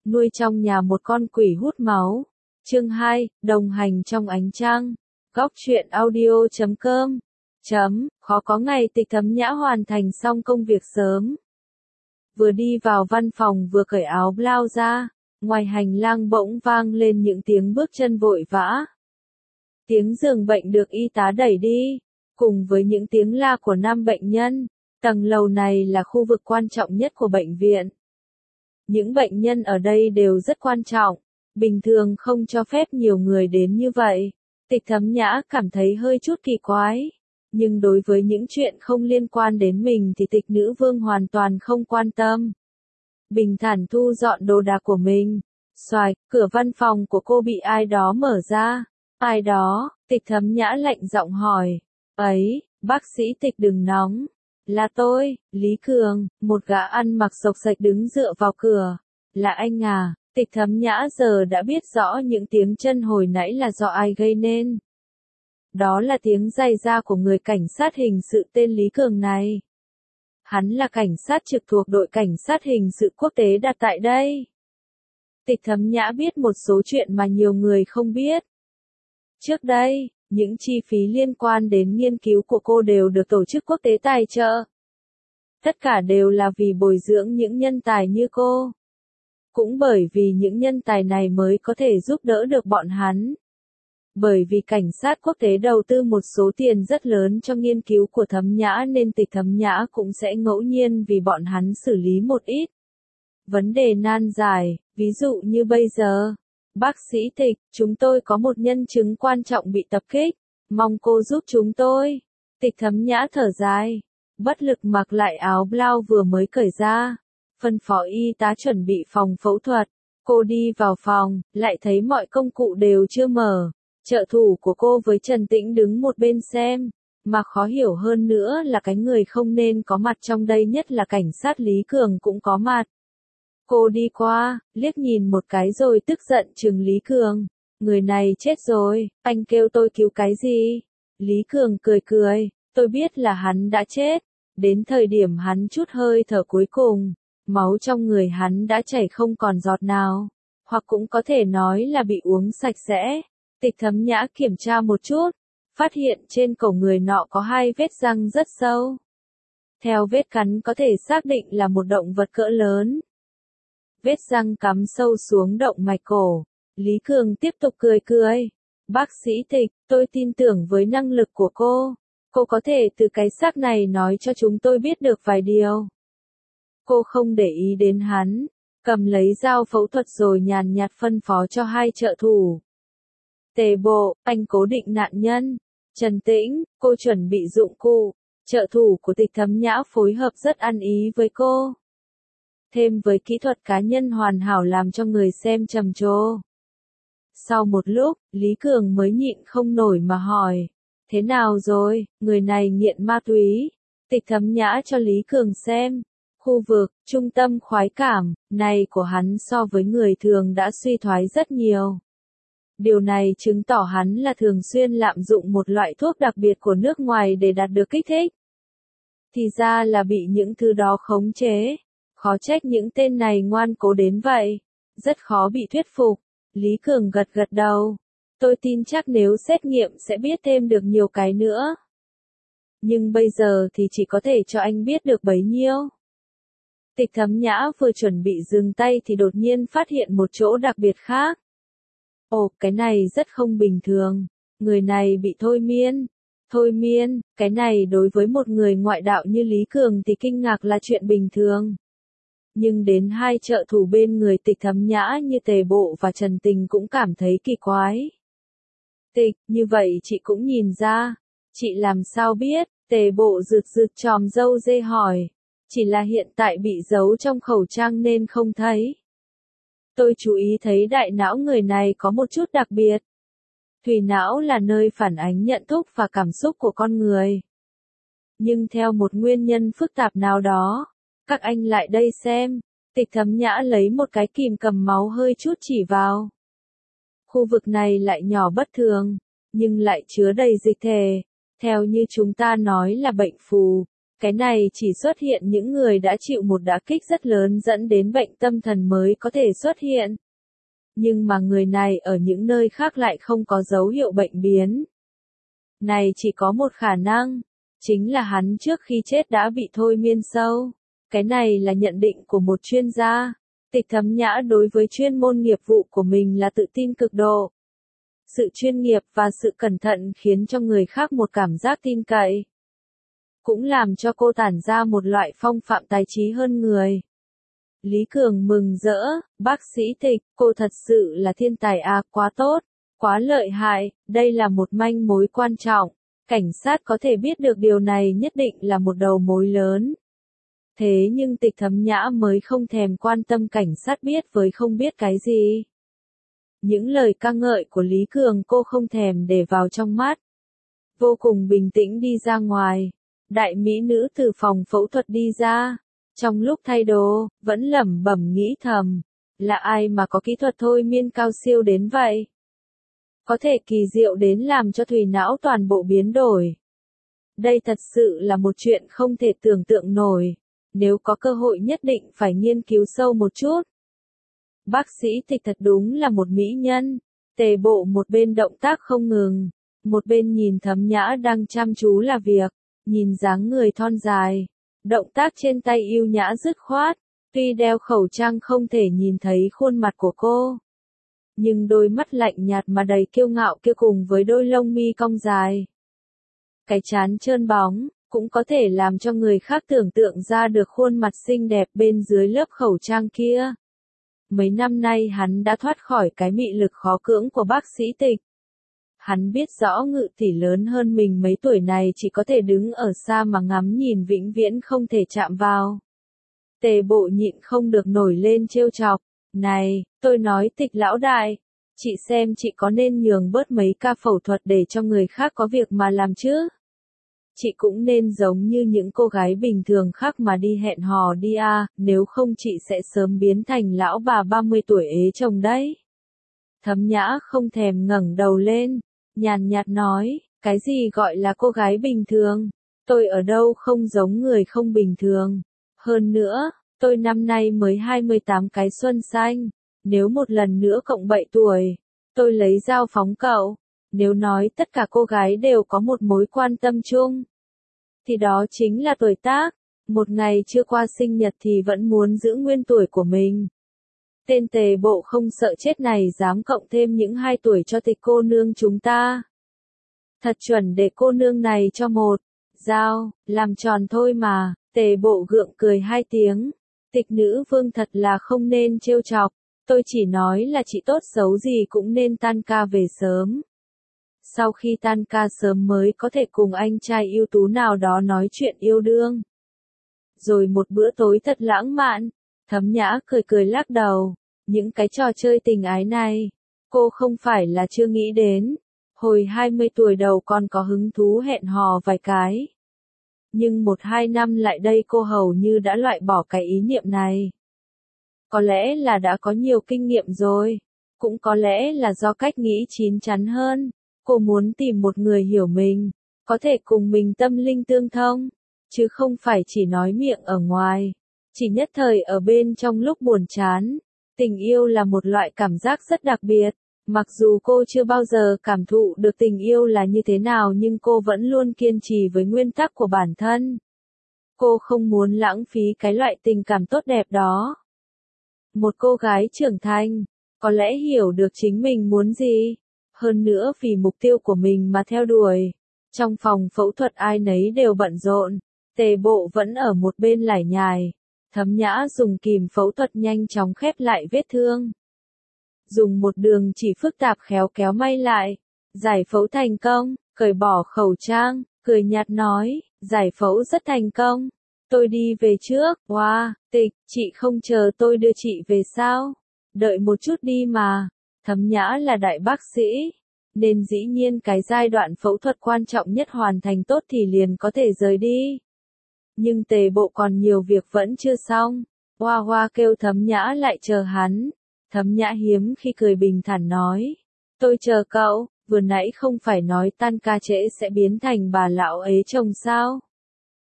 nuôi trong nhà một con quỷ hút máu. Chương 2, đồng hành trong ánh trăng. Góc truyện audio.com. Khó có ngày Tịch Thấm Nhã hoàn thành xong công việc sớm. Vừa đi vào văn phòng vừa cởi áo blau ra, ngoài hành lang bỗng vang lên những tiếng bước chân vội vã. Tiếng giường bệnh được y tá đẩy đi, cùng với những tiếng la của nam bệnh nhân. Tầng lầu này là khu vực quan trọng nhất của bệnh viện. Những bệnh nhân ở đây đều rất quan trọng, bình thường không cho phép nhiều người đến như vậy. Tịch Thấm Nhã cảm thấy hơi chút kỳ quái, nhưng đối với những chuyện không liên quan đến mình thì Tịch Nữ Vương hoàn toàn không quan tâm. Bình thản thu dọn đồ đạc của mình. Xoạch, cửa văn phòng của cô bị ai đó mở ra. Ai đó? Tịch Thấm Nhã lạnh giọng hỏi. Ấy, bác sĩ Tịch đừng nóng. Là tôi, Lý Cường, một gã ăn mặc xộc xệch đứng dựa vào cửa. Là anh à? Tịch Thấm Nhã giờ đã biết rõ những tiếng chân hồi nãy là do ai gây nên. Đó là tiếng giày da của người cảnh sát hình sự tên Lý Cường này. Hắn là cảnh sát trực thuộc đội cảnh sát hình sự quốc tế đặt tại đây. Tịch Thấm Nhã biết một số chuyện mà nhiều người không biết. Trước đây, những chi phí liên quan đến nghiên cứu của cô đều được tổ chức quốc tế tài trợ. Tất cả đều là vì bồi dưỡng những nhân tài như cô. Cũng bởi vì những nhân tài này mới có thể giúp đỡ được bọn hắn. Bởi vì cảnh sát quốc tế đầu tư một số tiền rất lớn cho nghiên cứu của Thấm Nhã nên Tịch Thấm Nhã cũng sẽ ngẫu nhiên vì bọn hắn xử lý một ít vấn đề nan giải, ví dụ như bây giờ. Bác sĩ Tịch, chúng tôi có một nhân chứng quan trọng bị tập kích, mong cô giúp chúng tôi. Tịch Thấm Nhã thở dài, bất lực mặc lại áo blau vừa mới cởi ra, phân phó y tá chuẩn bị phòng phẫu thuật. Cô đi vào phòng, lại thấy mọi công cụ đều chưa mở. Trợ thủ của cô với Trần Tĩnh đứng một bên xem, mà khó hiểu hơn nữa là cái người không nên có mặt trong đây nhất là cảnh sát Lý Cường cũng có mặt. Cô đi qua, liếc nhìn một cái rồi tức giận trừng Lý Cường. Người này chết rồi, anh kêu tôi cứu cái gì? Lý Cường cười cười, tôi biết là hắn đã chết. Đến thời điểm hắn chút hơi thở cuối cùng, máu trong người hắn đã chảy không còn giọt nào. Hoặc cũng có thể nói là bị uống sạch sẽ. Tịch Thấm Nhã kiểm tra một chút, phát hiện trên cổ người nọ có 2 vết răng rất sâu. Theo vết cắn có thể xác định là một động vật cỡ lớn. Vết răng cắm sâu xuống động mạch cổ. Lý Cường tiếp tục cười cười. Bác sĩ Tịch, tôi tin tưởng với năng lực của cô. Cô có thể từ cái xác này nói cho chúng tôi biết được vài điều. Cô không để ý đến hắn, cầm lấy dao phẫu thuật rồi nhàn nhạt phân phó cho 2 trợ thủ. Tề Bộ, anh cố định nạn nhân. Trần Tĩnh, cô chuẩn bị dụng cụ. Trợ thủ của Tịch Thấm Nhã phối hợp rất ăn ý với cô. Thêm với kỹ thuật cá nhân hoàn hảo làm cho người xem trầm trồ. Sau một lúc, Lý Cường mới nhịn không nổi mà hỏi. Thế nào rồi, người này nghiện ma túy? Tịch Thấm Nhã cho Lý Cường xem. Khu vực, trung tâm khoái cảm, này của hắn so với người thường đã suy thoái rất nhiều. Điều này chứng tỏ hắn là thường xuyên lạm dụng một loại thuốc đặc biệt của nước ngoài để đạt được kích thích. Thì ra là bị những thứ đó khống chế. Khó trách những tên này ngoan cố đến vậy. Rất khó bị thuyết phục. Lý Cường gật gật đầu. Tôi tin chắc nếu xét nghiệm sẽ biết thêm được nhiều cái nữa. Nhưng bây giờ thì chỉ có thể cho anh biết được bấy nhiêu. Tịch Thấm Nhã vừa chuẩn bị dừng tay thì đột nhiên phát hiện một chỗ đặc biệt khác. Ồ, cái này rất không bình thường. Người này bị thôi miên. Thôi miên, cái này đối với một người ngoại đạo như Lý Cường thì kinh ngạc là chuyện bình thường. Nhưng đến 2 trợ thủ bên người Tịch Thấm Nhã như Tề Bộ và Trần Tình cũng cảm thấy kỳ quái. Tịch, như vậy chị cũng nhìn ra. Chị làm sao biết? Tề Bộ rực rực chòm râu dê hỏi. Chỉ là hiện tại bị giấu trong khẩu trang nên không thấy. Tôi chú ý thấy đại não người này có một chút đặc biệt. Thùy não là nơi phản ánh nhận thức và cảm xúc của con người. Nhưng theo một nguyên nhân phức tạp nào đó, các anh lại đây xem. Tịch Thấm Nhã lấy một cái kìm cầm máu hơi chút chỉ vào. Khu vực này lại nhỏ bất thường, nhưng lại chứa đầy dịch thể. Theo như chúng ta nói là bệnh phù. Cái này chỉ xuất hiện những người đã chịu một đả kích rất lớn dẫn đến bệnh tâm thần mới có thể xuất hiện. Nhưng mà người này ở những nơi khác lại không có dấu hiệu bệnh biến. Này chỉ có một khả năng, chính là hắn trước khi chết đã bị thôi miên sâu. Cái này là nhận định của một chuyên gia. Tịch Thấm Nhã đối với chuyên môn nghiệp vụ của mình là tự tin cực độ. Sự chuyên nghiệp và sự cẩn thận khiến cho người khác một cảm giác tin cậy. Cũng làm cho cô tản ra một loại phong phạm tài trí hơn người. Lý Cường mừng rỡ, bác sĩ Tịch, cô thật sự là thiên tài à, quá tốt, quá lợi hại, đây là một manh mối quan trọng. Cảnh sát có thể biết được điều này nhất định là một đầu mối lớn. Thế nhưng Tịch Thấm Nhã mới không thèm quan tâm cảnh sát biết với không biết cái gì. Những lời ca ngợi của Lý Cường cô không thèm để vào trong mắt. Vô cùng bình tĩnh đi ra ngoài. Đại mỹ nữ từ phòng phẫu thuật đi ra. Trong lúc thay đồ, vẫn lẩm bẩm nghĩ thầm. Là ai mà có kỹ thuật thôi miên cao siêu đến vậy? Có thể kỳ diệu đến làm cho thùy não toàn bộ biến đổi. Đây thật sự là một chuyện không thể tưởng tượng nổi. Nếu có cơ hội nhất định phải nghiên cứu sâu một chút. Bác sĩ Tịch thật đúng là một mỹ nhân. Tề Bộ một bên động tác không ngừng, một bên nhìn Thấm Nhã đang chăm chú là việc, nhìn dáng người thon dài, động tác trên tay yêu nhã dứt khoát, tuy đeo khẩu trang không thể nhìn thấy khuôn mặt của cô. Nhưng đôi mắt lạnh nhạt mà đầy kiêu ngạo kia cùng với đôi lông mi cong dài. Cái trán trơn bóng, cũng có thể làm cho người khác tưởng tượng ra được khuôn mặt xinh đẹp bên dưới lớp khẩu trang kia. Mấy năm nay hắn đã thoát khỏi cái mị lực khó cưỡng của bác sĩ Tịch. Hắn biết rõ Ngự tỷ lớn hơn mình mấy tuổi này chỉ có thể đứng ở xa mà ngắm nhìn vĩnh viễn không thể chạm vào. Tề Bộ nhịn không được nổi lên trêu chọc. Này, tôi nói Tịch lão đại, chị xem chị có nên nhường bớt mấy ca phẫu thuật để cho người khác có việc mà làm chứ? Chị cũng nên giống như những cô gái bình thường khác mà đi hẹn hò đi à, nếu không chị sẽ sớm biến thành lão bà 30 tuổi ế chồng đấy. Thấm Nhã không thèm ngẩng đầu lên, nhàn nhạt nói, cái gì gọi là cô gái bình thường? Tôi ở đâu không giống người không bình thường. Hơn nữa, tôi năm nay mới 28 cái xuân xanh, nếu một lần nữa cộng 7 tuổi, tôi lấy dao phóng cậu. Nếu nói tất cả cô gái đều có một mối quan tâm chung, thì đó chính là tuổi tác. Một ngày chưa qua sinh nhật thì vẫn muốn giữ nguyên tuổi của mình. Tên Tề Bộ không sợ chết này dám cộng thêm những 2 tuổi cho Tịch cô nương chúng ta. Thật chuẩn để cô nương này cho một dao, làm tròn thôi mà. Tề Bộ gượng cười 2 tiếng. Tịch nữ vương thật là không nên trêu chọc. Tôi chỉ nói là chị tốt xấu gì cũng nên tan ca về sớm. Sau khi tan ca sớm mới có thể cùng anh trai ưu tú nào đó nói chuyện yêu đương. Rồi một bữa tối thật lãng mạn. Thấm Nhã cười cười lắc đầu. Những cái trò chơi tình ái này, cô không phải là chưa nghĩ đến. Hồi 20 tuổi đầu còn có hứng thú hẹn hò vài cái. Nhưng 1-2 năm lại đây cô hầu như đã loại bỏ cái ý niệm này. Có lẽ là đã có nhiều kinh nghiệm rồi. Cũng có lẽ là do cách nghĩ chín chắn hơn. Cô muốn tìm một người hiểu mình, có thể cùng mình tâm linh tương thông, chứ không phải chỉ nói miệng ở ngoài, chỉ nhất thời ở bên trong lúc buồn chán. Tình yêu là một loại cảm giác rất đặc biệt, mặc dù cô chưa bao giờ cảm thụ được tình yêu là như thế nào nhưng cô vẫn luôn kiên trì với nguyên tắc của bản thân. Cô không muốn lãng phí cái loại tình cảm tốt đẹp đó. Một cô gái trưởng thành, có lẽ hiểu được chính mình muốn gì. Hơn nữa vì mục tiêu của mình mà theo đuổi. Trong phòng phẫu thuật ai nấy đều bận rộn. Tề Bộ vẫn ở một bên lải nhải. Thấm Nhã dùng kìm phẫu thuật nhanh chóng khép lại vết thương. Dùng một đường chỉ phức tạp khéo kéo may lại. Giải phẫu thành công, cởi bỏ khẩu trang, cười nhạt nói, giải phẫu rất thành công. Tôi đi về trước, wow, Tịch, chị không chờ tôi đưa chị về sao? Đợi một chút đi mà. Thấm Nhã là đại bác sĩ, nên dĩ nhiên cái giai đoạn phẫu thuật quan trọng nhất hoàn thành tốt thì liền có thể rời đi. Nhưng Tề Bộ còn nhiều việc vẫn chưa xong. Hoa Hoa kêu Thấm Nhã lại chờ hắn. Thấm Nhã hiếm khi cười bình thản nói. Tôi chờ cậu, vừa nãy không phải nói tan ca trễ sẽ biến thành bà lão ế chồng sao?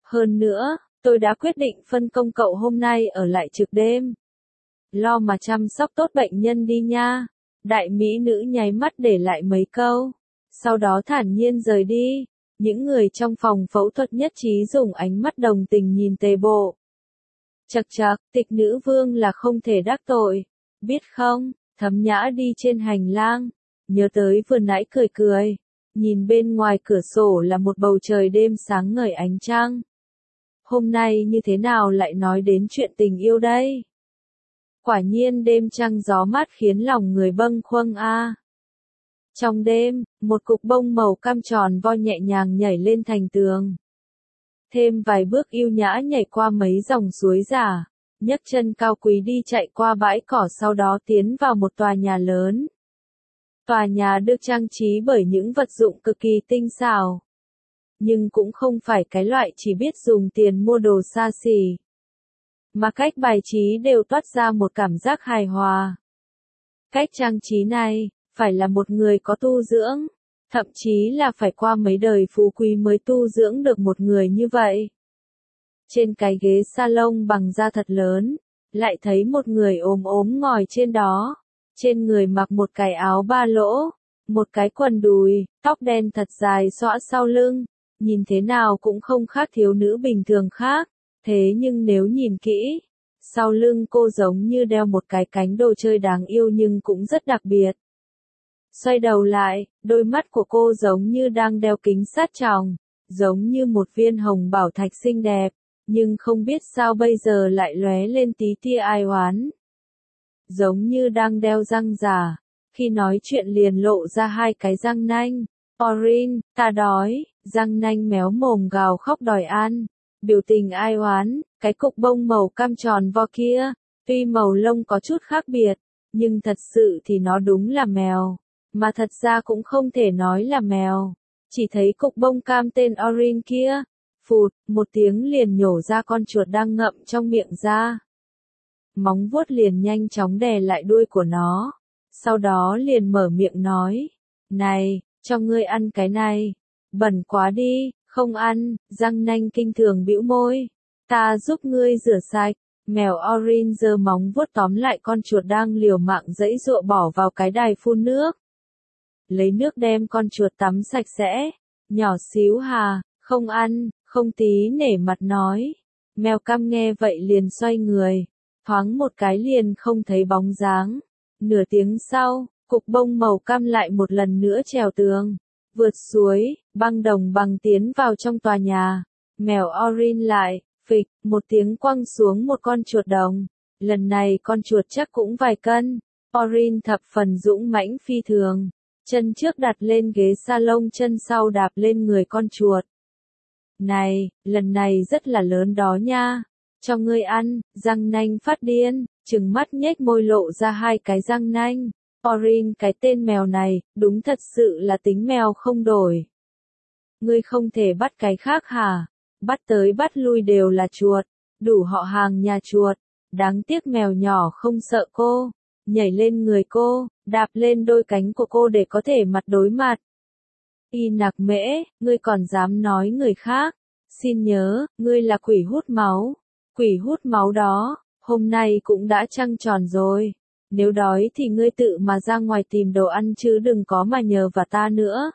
Hơn nữa, tôi đã quyết định phân công cậu hôm nay ở lại trực đêm. Lo mà chăm sóc tốt bệnh nhân đi nha. Đại mỹ nữ nháy mắt để lại mấy câu. Sau đó thản nhiên rời đi. Những người trong phòng phẫu thuật nhất trí dùng ánh mắt đồng tình nhìn Tề Bộ. Chậc chậc, Tịch nữ vương là không thể đắc tội. Biết không, Thấm Nhã đi trên hành lang. Nhớ tới vừa nãy cười cười. Nhìn bên ngoài cửa sổ là một bầu trời đêm sáng ngời ánh trăng. Hôm nay như thế nào lại nói đến chuyện tình yêu đây? Quả nhiên đêm trăng gió mát khiến lòng người bâng khuâng a. Trong đêm, một cục bông màu cam tròn vo nhẹ nhàng nhảy lên thành tường. Thêm vài bước yêu nhã nhảy qua mấy dòng suối giả, nhấc chân cao quý đi chạy qua bãi cỏ sau đó tiến vào một tòa nhà lớn. Tòa nhà được trang trí bởi những vật dụng cực kỳ tinh xảo. Nhưng cũng không phải cái loại chỉ biết dùng tiền mua đồ xa xỉ. Mà cách bài trí đều toát ra một cảm giác hài hòa. Cách trang trí này, phải là một người có tu dưỡng, thậm chí là phải qua mấy đời phú quý mới tu dưỡng được một người như vậy. Trên cái ghế salon bằng da thật lớn, lại thấy một người ốm ốm ngồi trên đó. Trên người mặc một cái áo ba lỗ, một cái quần đùi, tóc đen thật dài xõa sau lưng, nhìn thế nào cũng không khác thiếu nữ bình thường khác. Thế nhưng nếu nhìn kỹ, sau lưng cô giống như đeo một cái cánh đồ chơi đáng yêu nhưng cũng rất đặc biệt. Xoay đầu lại, đôi mắt của cô giống như đang đeo kính sát tròng, giống như một viên hồng bảo thạch xinh đẹp, nhưng không biết sao bây giờ lại lóe lên tí tia ai oán. Giống như đang đeo răng giả, khi nói chuyện liền lộ ra hai cái răng nanh. Orin, ta đói, răng nanh méo mồm gào khóc đòi ăn. Biểu tình ai oán, cái cục bông màu cam tròn vo kia, tuy màu lông có chút khác biệt, nhưng thật sự thì nó đúng là mèo, mà thật ra cũng không thể nói là mèo. Chỉ thấy cục bông cam tên Orin kia, phụt, một tiếng liền nhổ ra con chuột đang ngậm trong miệng ra. Móng vuốt liền nhanh chóng đè lại đuôi của nó, sau đó liền mở miệng nói, này, cho ngươi ăn cái này, bẩn quá đi. Không ăn, răng nanh kinh thường bĩu môi. Ta giúp ngươi rửa sạch. Mèo Orin giơ móng vuốt tóm lại con chuột đang liều mạng giãy giụa bỏ vào cái đài phun nước. Lấy nước đem con chuột tắm sạch sẽ. Nhỏ xíu hà, không ăn, không tí nể mặt nói. Mèo cam nghe vậy liền xoay người. Thoáng một cái liền không thấy bóng dáng. Nửa tiếng sau, cục bông màu cam lại một lần nữa trèo tường. Vượt suối, băng đồng bằng tiến vào trong tòa nhà. Mèo Orin lại, phịch, một tiếng quăng xuống một con chuột đồng. Lần này con chuột chắc cũng vài cân. Orin thập phần dũng mãnh phi thường. Chân trước đặt lên ghế salon, chân sau đạp lên người con chuột. Này, lần này rất là lớn đó nha. Cho ngươi ăn, răng nanh phát điên, trừng mắt nhếch môi lộ ra hai cái răng nanh. Orin, cái tên mèo này, đúng thật sự là tính mèo không đổi. Ngươi không thể bắt cái khác hả? Bắt tới bắt lui đều là chuột, đủ họ hàng nhà chuột. Đáng tiếc mèo nhỏ không sợ cô, nhảy lên người cô, đạp lên đôi cánh của cô để có thể mặt đối mặt. Y Nặc Mễ, ngươi còn dám nói người khác? Xin nhớ, ngươi là quỷ hút máu. Quỷ hút máu đó, hôm nay cũng đã trăng tròn rồi. Nếu đói thì ngươi tự mà ra ngoài tìm đồ ăn chứ đừng có mà nhờ vào ta nữa.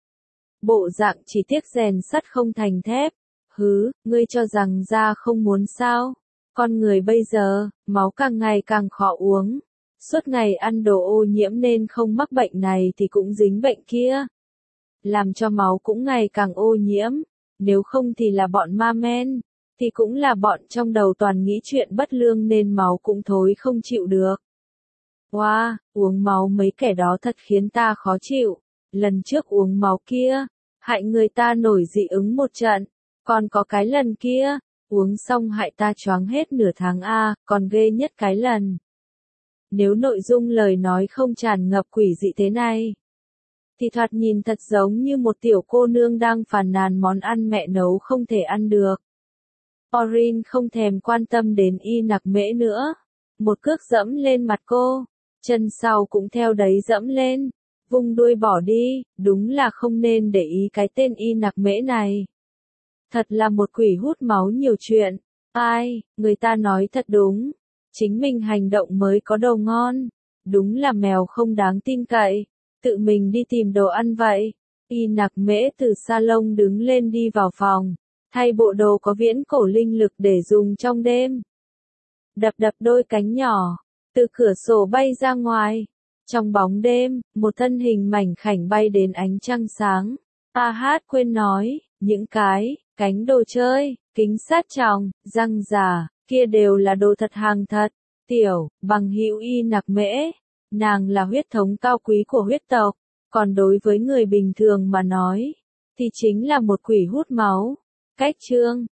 Bộ dạng chỉ tiếc rèn sắt không thành thép. Hứ, ngươi cho rằng da không muốn sao? Con người bây giờ, máu càng ngày càng khó uống. Suốt ngày ăn đồ ô nhiễm nên không mắc bệnh này thì cũng dính bệnh kia. Làm cho máu cũng ngày càng ô nhiễm. Nếu không thì là bọn ma men, thì cũng là bọn trong đầu toàn nghĩ chuyện bất lương nên máu cũng thối không chịu được. Wow, uống máu mấy kẻ đó thật khiến ta khó chịu. Lần trước uống máu kia, hại người ta nổi dị ứng một trận. Còn có cái lần kia, uống xong hại ta choáng hết nửa tháng còn ghê nhất cái lần. Nếu nội dung lời nói không tràn ngập quỷ dị thế này, thì thoạt nhìn thật giống như một tiểu cô nương đang phàn nàn món ăn mẹ nấu không thể ăn được. Orin không thèm quan tâm đến Y Nặc Mễ nữa. Một cước dẫm lên mặt cô, chân sau cũng theo đấy dẫm lên, vung đuôi bỏ đi, đúng là không nên để ý cái tên Y Nặc Mễ này. Thật là một quỷ hút máu nhiều chuyện. Ai, người ta nói thật đúng. Chính mình hành động mới có đồ ngon. Đúng là mèo không đáng tin cậy. Tự mình đi tìm đồ ăn vậy. Y Nặc Mễ từ salon đứng lên đi vào phòng. Thay bộ đồ có viễn cổ linh lực để dùng trong đêm. Đập đập đôi cánh nhỏ. Từ cửa sổ bay ra ngoài. Trong bóng đêm, một thân hình mảnh khảnh bay đến ánh trăng sáng. A Hát quên nói, những cái, cánh đồ chơi, kính sát tròng, răng giả, kia đều là đồ thật hàng thật. Tiểu, bằng hữu Y Nặc Mễ, nàng là huyết thống cao quý của huyết tộc, còn đối với người bình thường mà nói, thì chính là một quỷ hút máu. Cách chương